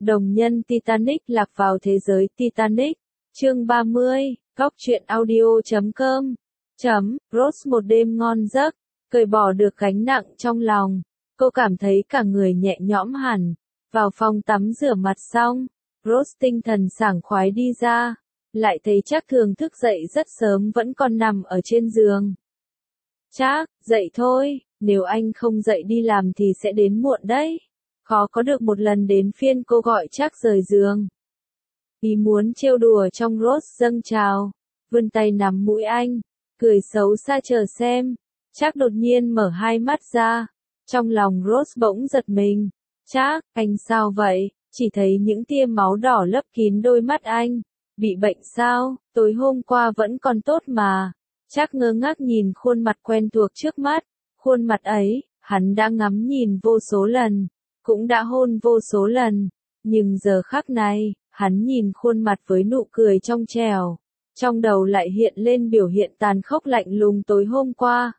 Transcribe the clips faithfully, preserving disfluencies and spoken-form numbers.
Đồng nhân Titanic lạc vào thế giới Titanic. Chương ba mươi, Góc truyện audio chấm com. Chấm, Rose một đêm ngon giấc, cởi bỏ được gánh nặng trong lòng. Cô cảm thấy cả người nhẹ nhõm hẳn. Vào phòng tắm rửa mặt xong, Rose tinh thần sảng khoái đi ra. Lại thấy Trác Thường thức dậy rất sớm vẫn còn nằm ở trên giường. Trác, dậy thôi, nếu anh không dậy đi làm thì sẽ đến muộn đấy. Khó có được một lần đến phiên cô gọi Trác rời giường. Ý muốn trêu đùa trong Rose dâng trào, vươn tay nắm mũi anh, cười xấu xa chờ xem. Trác đột nhiên mở hai mắt ra, trong lòng Rose bỗng giật mình. Trác, anh sao vậy? Chỉ thấy những tia máu đỏ lấp kín đôi mắt anh. Bị bệnh sao? Tối hôm qua vẫn còn tốt mà. Trác ngơ ngác nhìn khuôn mặt quen thuộc trước mắt. Khuôn mặt ấy, hắn đã ngắm nhìn vô số lần, cũng đã hôn vô số lần. Nhưng giờ khắc này, hắn nhìn khuôn mặt với nụ cười trong trẻo. Trong đầu lại hiện lên biểu hiện tàn khốc lạnh lùng tối hôm qua.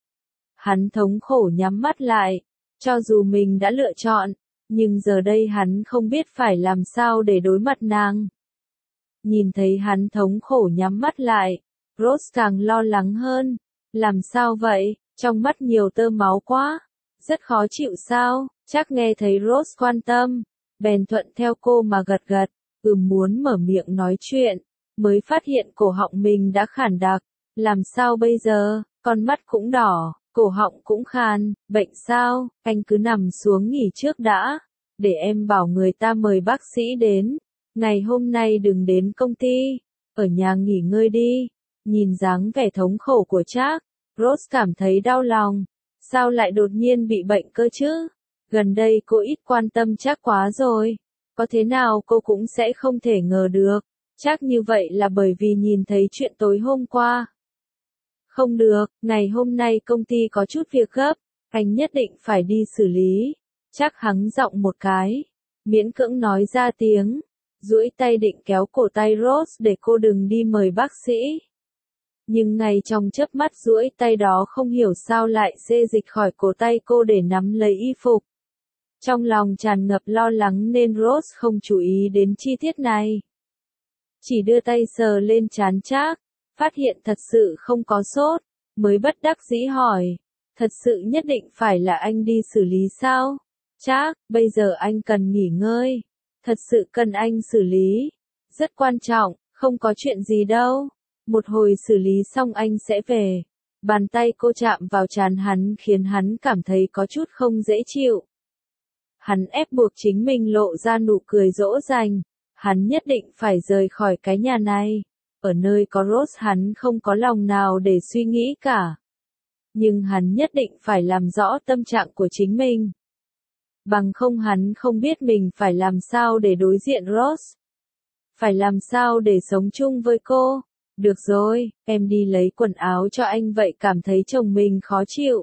Hắn thống khổ nhắm mắt lại. Cho dù mình đã lựa chọn, nhưng giờ đây hắn không biết phải làm sao để đối mặt nàng. Nhìn thấy hắn thống khổ nhắm mắt lại, Rose càng lo lắng hơn. Làm sao vậy? Trong mắt nhiều tơ máu quá. Rất khó chịu sao? Trác nghe thấy Rose quan tâm, bèn thuận theo cô mà gật gật, ừm muốn mở miệng nói chuyện, mới phát hiện cổ họng mình đã khản đặc. Làm sao bây giờ? Con mắt cũng đỏ, cổ họng cũng khàn, bệnh sao? Anh cứ nằm xuống nghỉ trước đã, để em bảo người ta mời bác sĩ đến. Ngày hôm nay đừng đến công ty, ở nhà nghỉ ngơi đi. Nhìn dáng vẻ thống khổ của Trác, Rose cảm thấy đau lòng. Sao lại đột nhiên bị bệnh cơ chứ? Gần đây cô ít quan tâm Trác quá rồi. Có thế nào cô cũng sẽ không thể ngờ được. Trác như vậy là bởi vì nhìn thấy chuyện tối hôm qua. Không được, ngày hôm nay công ty có chút việc gấp, anh nhất định phải đi xử lý. Trác hắng giọng một cái, miễn cưỡng nói ra tiếng, duỗi tay định kéo cổ tay Rose để cô đừng đi mời bác sĩ. Nhưng ngay trong chớp mắt duỗi tay đó không hiểu sao lại xê dịch khỏi cổ tay cô để nắm lấy y phục. Trong lòng tràn ngập lo lắng nên Rose không chú ý đến chi tiết này. Chỉ đưa tay sờ lên trán Trác, phát hiện thật sự không có sốt, mới bất đắc dĩ hỏi, thật sự nhất định phải là anh đi xử lý sao? Trác, bây giờ anh cần nghỉ ngơi, thật sự cần anh xử lý, rất quan trọng, không có chuyện gì đâu. Một hồi xử lý xong anh sẽ về. Bàn tay cô chạm vào trán hắn khiến hắn cảm thấy có chút không dễ chịu. Hắn ép buộc chính mình lộ ra nụ cười dỗ dành. Hắn nhất định phải rời khỏi cái nhà này. Ở nơi có Rose hắn không có lòng nào để suy nghĩ cả. Nhưng hắn nhất định phải làm rõ tâm trạng của chính mình. Bằng không hắn không biết mình phải làm sao để đối diện Rose. Phải làm sao để sống chung với cô. Được rồi, em đi lấy quần áo cho anh vậy cảm thấy chồng mình khó chịu.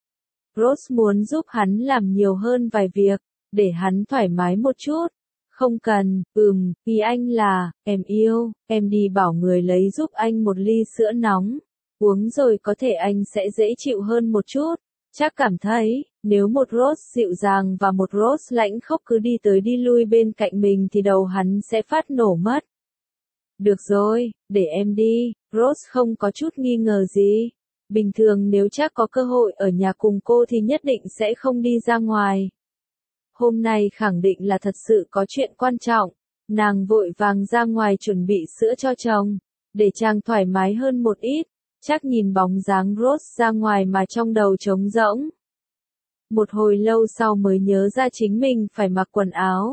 Rose muốn giúp hắn làm nhiều hơn vài việc, để hắn thoải mái một chút. Không cần, ừm, ý anh là, em yêu, em đi bảo người lấy giúp anh một ly sữa nóng. Uống rồi có thể anh sẽ dễ chịu hơn một chút. Chắc cảm thấy, nếu một Rose dịu dàng và một Rose lãnh khốc cứ đi tới đi lui bên cạnh mình thì đầu hắn sẽ phát nổ mất. Được rồi, để em đi. Rose không có chút nghi ngờ gì. Bình thường nếu Trác có cơ hội ở nhà cùng cô thì nhất định sẽ không đi ra ngoài. Hôm nay khẳng định là thật sự có chuyện quan trọng. Nàng vội vàng ra ngoài chuẩn bị sữa cho chồng, để chàng thoải mái hơn một ít. Trác nhìn bóng dáng Rose ra ngoài mà trong đầu trống rỗng. Một hồi lâu sau mới nhớ ra chính mình phải mặc quần áo.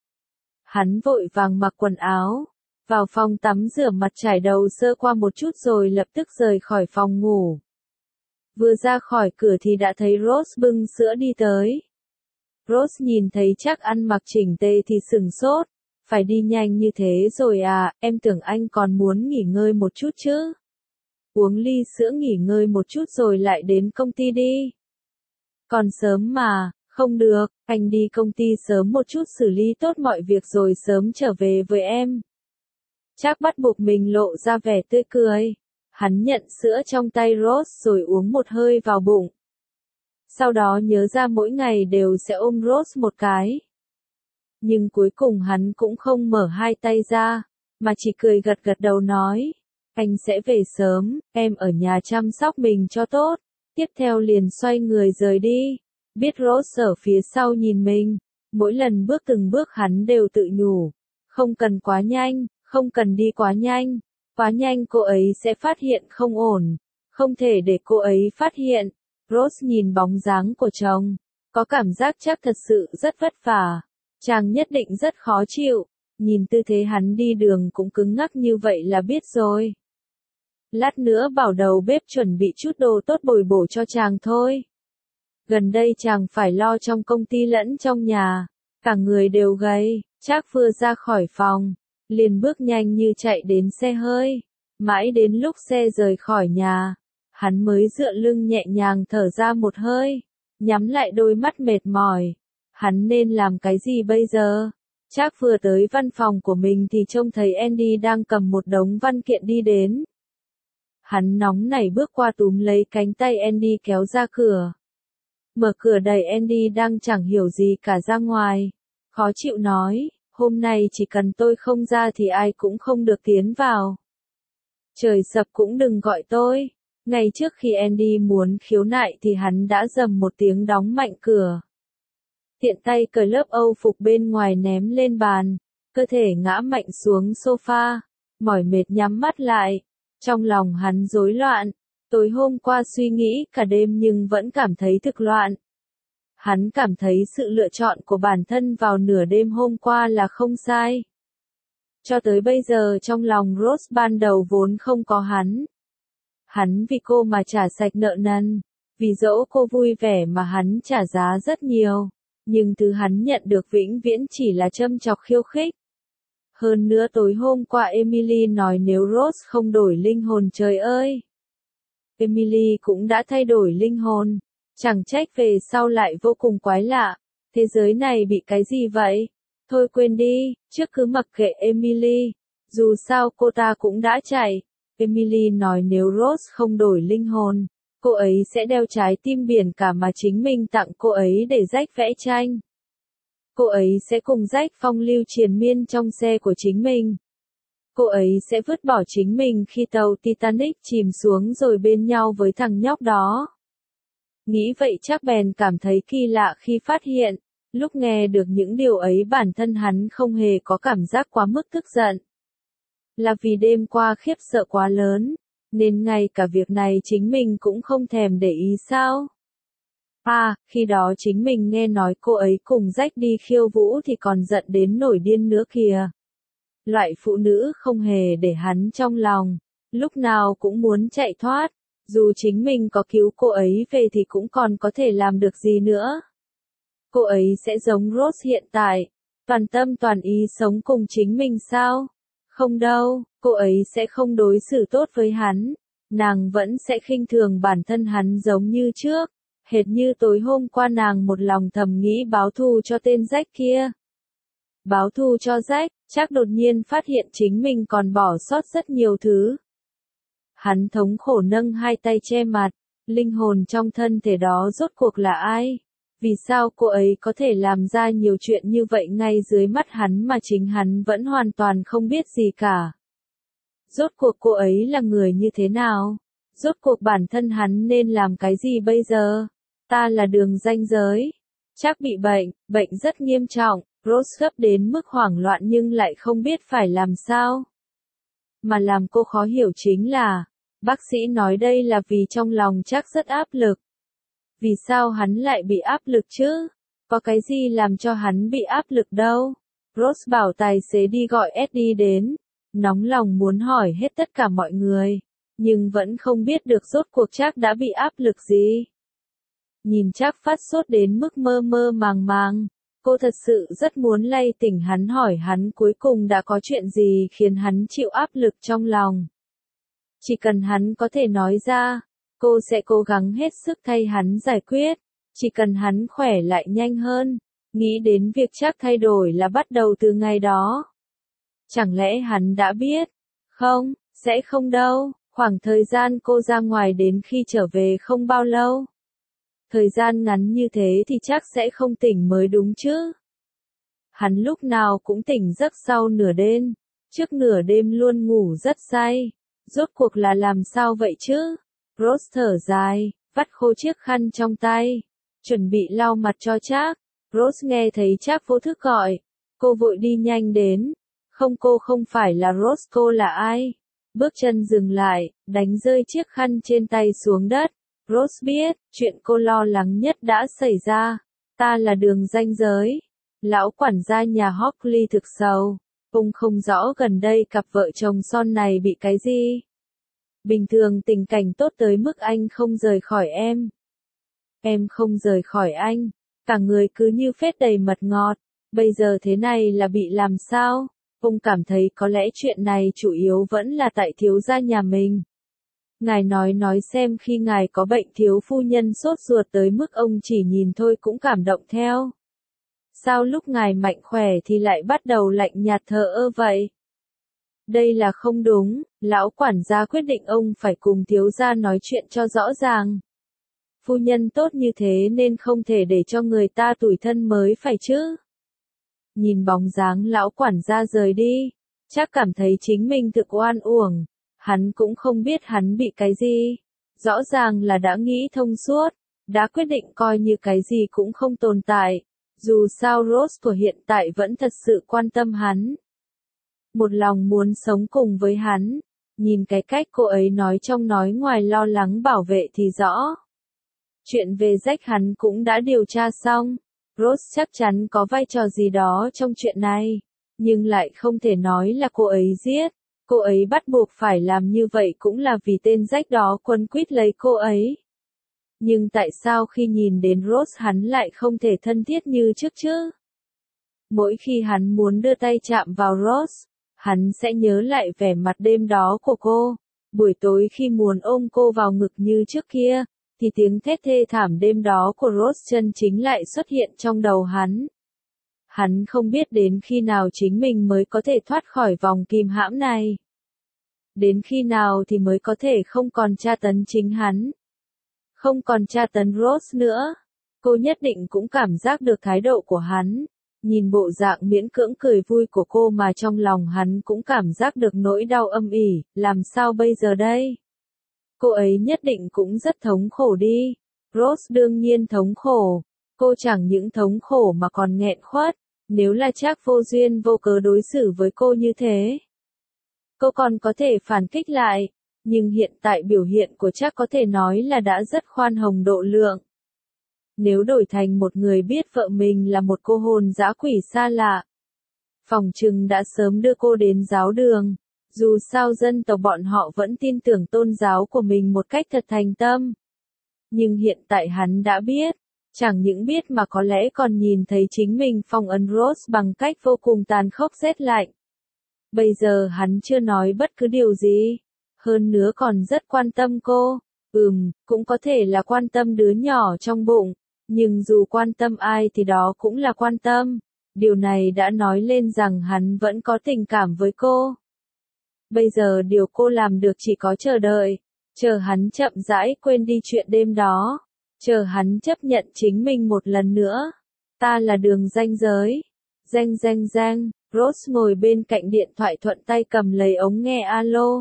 Hắn vội vàng mặc quần áo. Vào phòng tắm rửa mặt trải đầu sơ qua một chút rồi lập tức rời khỏi phòng ngủ. Vừa ra khỏi cửa thì đã thấy Rose bưng sữa đi tới. Rose nhìn thấy Trác ăn mặc chỉnh tề thì sừng sốt. Phải đi nhanh như thế rồi à, em tưởng anh còn muốn nghỉ ngơi một chút chứ. Uống ly sữa nghỉ ngơi một chút rồi lại đến công ty đi. Còn sớm mà, không được, anh đi công ty sớm một chút xử lý tốt mọi việc rồi sớm trở về với em. Trác bắt buộc mình lộ ra vẻ tươi cười. Hắn nhận sữa trong tay Rose rồi uống một hơi vào bụng. Sau đó nhớ ra mỗi ngày đều sẽ ôm Rose một cái. nhưng cuối cùng hắn cũng không mở hai tay ra, mà chỉ cười gật gật đầu nói, anh sẽ về sớm, em ở nhà chăm sóc mình cho tốt, tiếp theo liền xoay người rời đi, biết Rose ở phía sau nhìn mình, mỗi lần bước từng bước hắn đều tự nhủ, không cần quá nhanh, không cần đi quá nhanh, quá nhanh cô ấy sẽ phát hiện không ổn, không thể để cô ấy phát hiện. Rose nhìn bóng dáng của chồng, có cảm giác chắc thật sự rất vất vả, chàng nhất định rất khó chịu, nhìn tư thế hắn đi đường cũng cứng ngắc như vậy là biết rồi. Lát nữa bảo đầu bếp chuẩn bị chút đồ tốt bồi bổ cho chàng thôi. Gần đây chàng phải lo trong công ty lẫn trong nhà, cả người đều gầy, Trác vừa ra khỏi phòng, liền bước nhanh như chạy đến xe hơi, mãi đến lúc xe rời khỏi nhà, hắn mới dựa lưng nhẹ nhàng thở ra một hơi, nhắm lại đôi mắt mệt mỏi. Hắn nên làm cái gì bây giờ? Trác vừa tới văn phòng của mình thì trông thấy Andy đang cầm một đống văn kiện đi đến. Hắn nóng nảy bước qua túm lấy cánh tay Andy kéo ra cửa. Mở cửa đẩy Andy đang chẳng hiểu gì cả ra ngoài. Khó chịu nói, hôm nay chỉ cần tôi không ra thì ai cũng không được tiến vào. Trời sập cũng đừng gọi tôi. Ngay trước khi Andy muốn khiếu nại thì hắn đã rầm một tiếng đóng mạnh cửa. Tiện tay cởi lớp âu phục bên ngoài ném lên bàn, cơ thể ngã mạnh xuống sofa, mỏi mệt nhắm mắt lại. Trong lòng hắn rối loạn, tối hôm qua suy nghĩ cả đêm nhưng vẫn cảm thấy thực loạn. Hắn cảm thấy sự lựa chọn của bản thân vào nửa đêm hôm qua là không sai. Cho tới bây giờ trong lòng Rose ban đầu vốn không có hắn. Hắn vì cô mà trả sạch nợ nần, vì dỗ cô vui vẻ mà hắn trả giá rất nhiều, nhưng thứ hắn nhận được vĩnh viễn chỉ là châm chọc khiêu khích. Hơn nữa tối hôm qua Emily nói nếu Rose không đổi linh hồn trời ơi. Emily cũng đã thay đổi linh hồn, chẳng trách về sau lại vô cùng quái lạ, thế giới này bị cái gì vậy? Thôi quên đi, trước cứ mặc kệ Emily, dù sao cô ta cũng đã chạy. Emily nói nếu Rose không đổi linh hồn, cô ấy sẽ đeo trái tim biển cả mà chính mình tặng cô ấy để Jack vẽ tranh. Cô ấy sẽ cùng Jack phong lưu triền miên trong xe của chính mình. Cô ấy sẽ vứt bỏ chính mình khi tàu Titanic chìm xuống rồi bên nhau với thằng nhóc đó. Nghĩ vậy chắc bèn cảm thấy kỳ lạ khi phát hiện, lúc nghe được những điều ấy bản thân hắn không hề có cảm giác quá mức tức giận. Là vì đêm qua khiếp sợ quá lớn, nên ngay cả việc này chính mình cũng không thèm để ý sao? À, khi đó chính mình nghe nói cô ấy cùng Jack đi khiêu vũ thì còn giận đến nổi điên nữa kìa. Loại phụ nữ không hề để hắn trong lòng, lúc nào cũng muốn chạy thoát, dù chính mình có cứu cô ấy về thì cũng còn có thể làm được gì nữa. Cô ấy sẽ giống Rose hiện tại, toàn tâm toàn ý sống cùng chính mình sao? Không đâu, cô ấy sẽ không đối xử tốt với hắn, nàng vẫn sẽ khinh thường bản thân hắn giống như trước, hệt như tối hôm qua nàng một lòng thầm nghĩ báo thù cho tên Jack kia. Báo thù cho Jack, chắc đột nhiên phát hiện chính mình còn bỏ sót rất nhiều thứ. Hắn thống khổ nâng hai tay che mặt, linh hồn trong thân thể đó rốt cuộc là ai? Vì sao cô ấy có thể làm ra nhiều chuyện như vậy ngay dưới mắt hắn mà chính hắn vẫn hoàn toàn không biết gì cả? Rốt cuộc cô ấy là người như thế nào? Rốt cuộc bản thân hắn nên làm cái gì bây giờ? Ta là đường ranh giới. Chắc bị bệnh, bệnh rất nghiêm trọng, Rose gấp đến mức hoảng loạn nhưng lại không biết phải làm sao. Mà làm cô khó hiểu chính là, bác sĩ nói đây là vì trong lòng chắc rất áp lực. Vì sao hắn lại bị áp lực chứ? Có cái gì làm cho hắn bị áp lực đâu? Rose bảo tài xế đi gọi Eddie đến, nóng lòng muốn hỏi hết tất cả mọi người, nhưng vẫn không biết được rốt cuộc Trác đã bị áp lực gì. Nhìn Trác phát sốt đến mức mơ mơ màng màng, cô thật sự rất muốn lay tỉnh hắn hỏi hắn cuối cùng đã có chuyện gì khiến hắn chịu áp lực trong lòng. Chỉ cần hắn có thể nói ra, cô sẽ cố gắng hết sức thay hắn giải quyết, chỉ cần hắn khỏe lại nhanh hơn, nghĩ đến việc Trác thay đổi là bắt đầu từ ngày đó. Chẳng lẽ hắn đã biết? Không, sẽ không đâu, khoảng thời gian cô ra ngoài đến khi trở về không bao lâu. Thời gian ngắn như thế thì chắc sẽ không tỉnh mới đúng chứ. Hắn lúc nào cũng tỉnh giấc sau nửa đêm, trước nửa đêm luôn ngủ rất say. Rốt cuộc là làm sao vậy chứ? Rose thở dài, vắt khô chiếc khăn trong tay, chuẩn bị lau mặt cho Trác. Rose nghe thấy Trác vô thức gọi, cô vội đi nhanh đến. Không, cô không phải là Rose, cô là ai? Bước chân dừng lại, đánh rơi chiếc khăn trên tay xuống đất. Rose biết, chuyện cô lo lắng nhất đã xảy ra. Ta là Đường Ranh Giới. Lão quản gia nhà Hockley thực sầu. Ông không rõ gần đây cặp vợ chồng son này bị cái gì. Bình thường tình cảnh tốt tới mức anh không rời khỏi em. Em không rời khỏi anh. Cả người cứ như phết đầy mật ngọt. Bây giờ thế này là bị làm sao? Ông cảm thấy có lẽ chuyện này chủ yếu vẫn là tại thiếu gia nhà mình. Ngài nói nói xem, khi ngài có bệnh thiếu phu nhân sốt ruột tới mức ông chỉ nhìn thôi cũng cảm động theo. Sao lúc ngài mạnh khỏe thì lại bắt đầu lạnh nhạt thờ ơ vậy? Đây là không đúng, lão quản gia quyết định ông phải cùng thiếu gia nói chuyện cho rõ ràng. Phu nhân tốt như thế nên không thể để cho người ta tủi thân mới phải chứ. Nhìn bóng dáng lão quản gia rời đi, chắc cảm thấy chính mình thực oan uổng. Hắn cũng không biết hắn bị cái gì. Rõ ràng là đã nghĩ thông suốt, đã quyết định coi như cái gì cũng không tồn tại. Dù sao Rose của hiện tại vẫn thật sự quan tâm hắn. Một lòng muốn sống cùng với hắn. Nhìn cái cách cô ấy nói trong nói ngoài lo lắng bảo vệ thì rõ. Chuyện về Jack hắn cũng đã điều tra xong. Rose chắc chắn có vai trò gì đó trong chuyện này. Nhưng lại không thể nói là cô ấy giết. Cô ấy bắt buộc phải làm như vậy cũng là vì tên Jack đó quấn quýt lấy cô ấy. Nhưng tại sao khi nhìn đến Rose hắn lại không thể thân thiết như trước chứ? Mỗi khi hắn muốn đưa tay chạm vào Rose, hắn sẽ nhớ lại vẻ mặt đêm đó của cô. Buổi tối khi muốn ôm cô vào ngực như trước kia, thì tiếng thét thê thảm đêm đó của Rose chân chính lại xuất hiện trong đầu hắn. Hắn không biết đến khi nào chính mình mới có thể thoát khỏi vòng kìm hãm này. Đến khi nào thì mới có thể không còn tra tấn chính hắn. Không còn tra tấn Rose nữa. Cô nhất định cũng cảm giác được thái độ của hắn. Nhìn bộ dạng miễn cưỡng cười vui của cô mà trong lòng hắn cũng cảm giác được nỗi đau âm ỉ. Làm sao bây giờ đây? Cô ấy nhất định cũng rất thống khổ đi. Rose đương nhiên thống khổ. Cô chẳng những thống khổ mà còn nghẹn khuất. Nếu là Trác vô duyên vô cớ đối xử với cô như thế, cô còn có thể phản kích lại. Nhưng hiện tại biểu hiện của Trác có thể nói là đã rất khoan hồng độ lượng. Nếu đổi thành một người biết vợ mình là một cô hồn dã quỷ xa lạ, phỏng chừng đã sớm đưa cô đến giáo đường. Dù sao dân tộc bọn họ vẫn tin tưởng tôn giáo của mình một cách thật thành tâm. Nhưng hiện tại hắn đã biết, chẳng những biết mà có lẽ còn nhìn thấy chính mình phong ấn Rose bằng cách vô cùng tàn khốc rét lạnh. Bây giờ hắn chưa nói bất cứ điều gì, hơn nữa còn rất quan tâm cô. Ừm, cũng có thể là quan tâm đứa nhỏ trong bụng, nhưng dù quan tâm ai thì đó cũng là quan tâm. Điều này đã nói lên rằng hắn vẫn có tình cảm với cô. Bây giờ điều cô làm được chỉ có chờ đợi, chờ hắn chậm rãi quên đi chuyện đêm đó, chờ hắn chấp nhận chính mình một lần nữa. Ta là Đường Ranh Giới. Ranh ranh ranh, Rose ngồi bên cạnh điện thoại thuận tay cầm lấy ống nghe alo.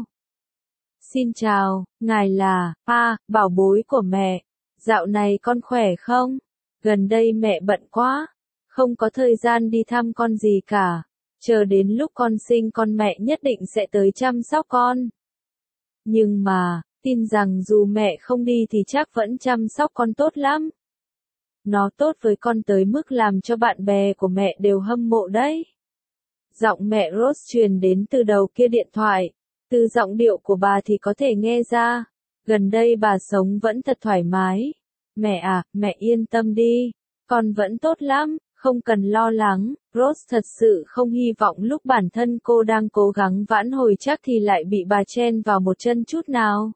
Xin chào, ngài là, a, bảo bối của mẹ. Dạo này con khỏe không? Gần đây mẹ bận quá, không có thời gian đi thăm con gì cả. Chờ đến lúc con sinh con mẹ nhất định sẽ tới chăm sóc con. Nhưng mà, tin rằng dù mẹ không đi thì chắc vẫn chăm sóc con tốt lắm. Nó tốt với con tới mức làm cho bạn bè của mẹ đều hâm mộ đấy. Giọng mẹ Rose truyền đến từ đầu kia điện thoại. Từ giọng điệu của bà thì có thể nghe ra, gần đây bà sống vẫn thật thoải mái. Mẹ à, mẹ yên tâm đi, con vẫn tốt lắm, không cần lo lắng. Rose thật sự không hy vọng lúc bản thân cô đang cố gắng vãn hồi chắc thì lại bị bà chen vào một chân chút nào.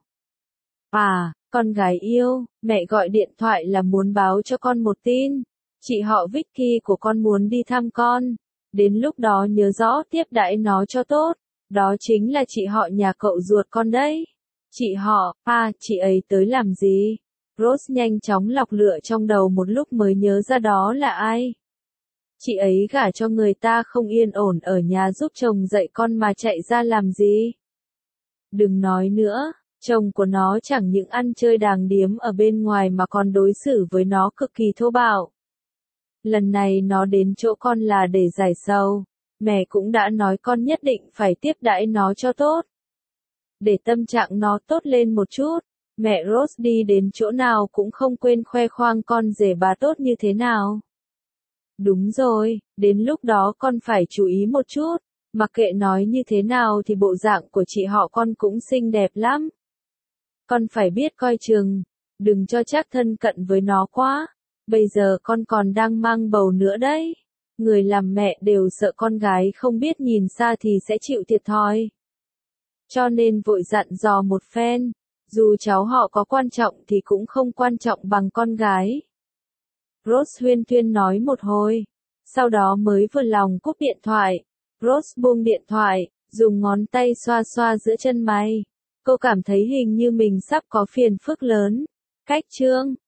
À, con gái yêu, mẹ gọi điện thoại là muốn báo cho con một tin. Chị họ Vicky của con muốn đi thăm con. Đến lúc đó nhớ rõ tiếp đãi nó cho tốt. Đó chính là chị họ nhà cậu ruột con đấy. Chị họ, à, chị ấy tới làm gì? Rose nhanh chóng lọc lựa trong đầu một lúc mới nhớ ra đó là ai. Chị ấy gả cho người ta không yên ổn ở nhà giúp chồng dạy con mà chạy ra làm gì. Đừng nói nữa, chồng của nó chẳng những ăn chơi đàng điếm ở bên ngoài mà còn đối xử với nó cực kỳ thô bạo. Lần này nó đến chỗ con là để giải sầu, mẹ cũng đã nói con nhất định phải tiếp đãi nó cho tốt. Để tâm trạng nó tốt lên một chút, mẹ Rose đi đến chỗ nào cũng không quên khoe khoang con rể bà tốt như thế nào. Đúng rồi, đến lúc đó con phải chú ý một chút, mặc kệ nói như thế nào thì bộ dạng của chị họ con cũng xinh đẹp lắm. Con phải biết coi chừng, đừng cho chắc thân cận với nó quá, bây giờ con còn đang mang bầu nữa đấy. Người làm mẹ đều sợ con gái không biết nhìn xa thì sẽ chịu thiệt thòi. Cho nên vội dặn dò một phen, dù cháu họ có quan trọng thì cũng không quan trọng bằng con gái. Rose huyên thuyên nói một hồi, sau đó mới vừa lòng cúp điện thoại. Rose buông điện thoại, dùng ngón tay xoa xoa giữa chân mày. Cô cảm thấy hình như mình sắp có phiền phức lớn. Cách chương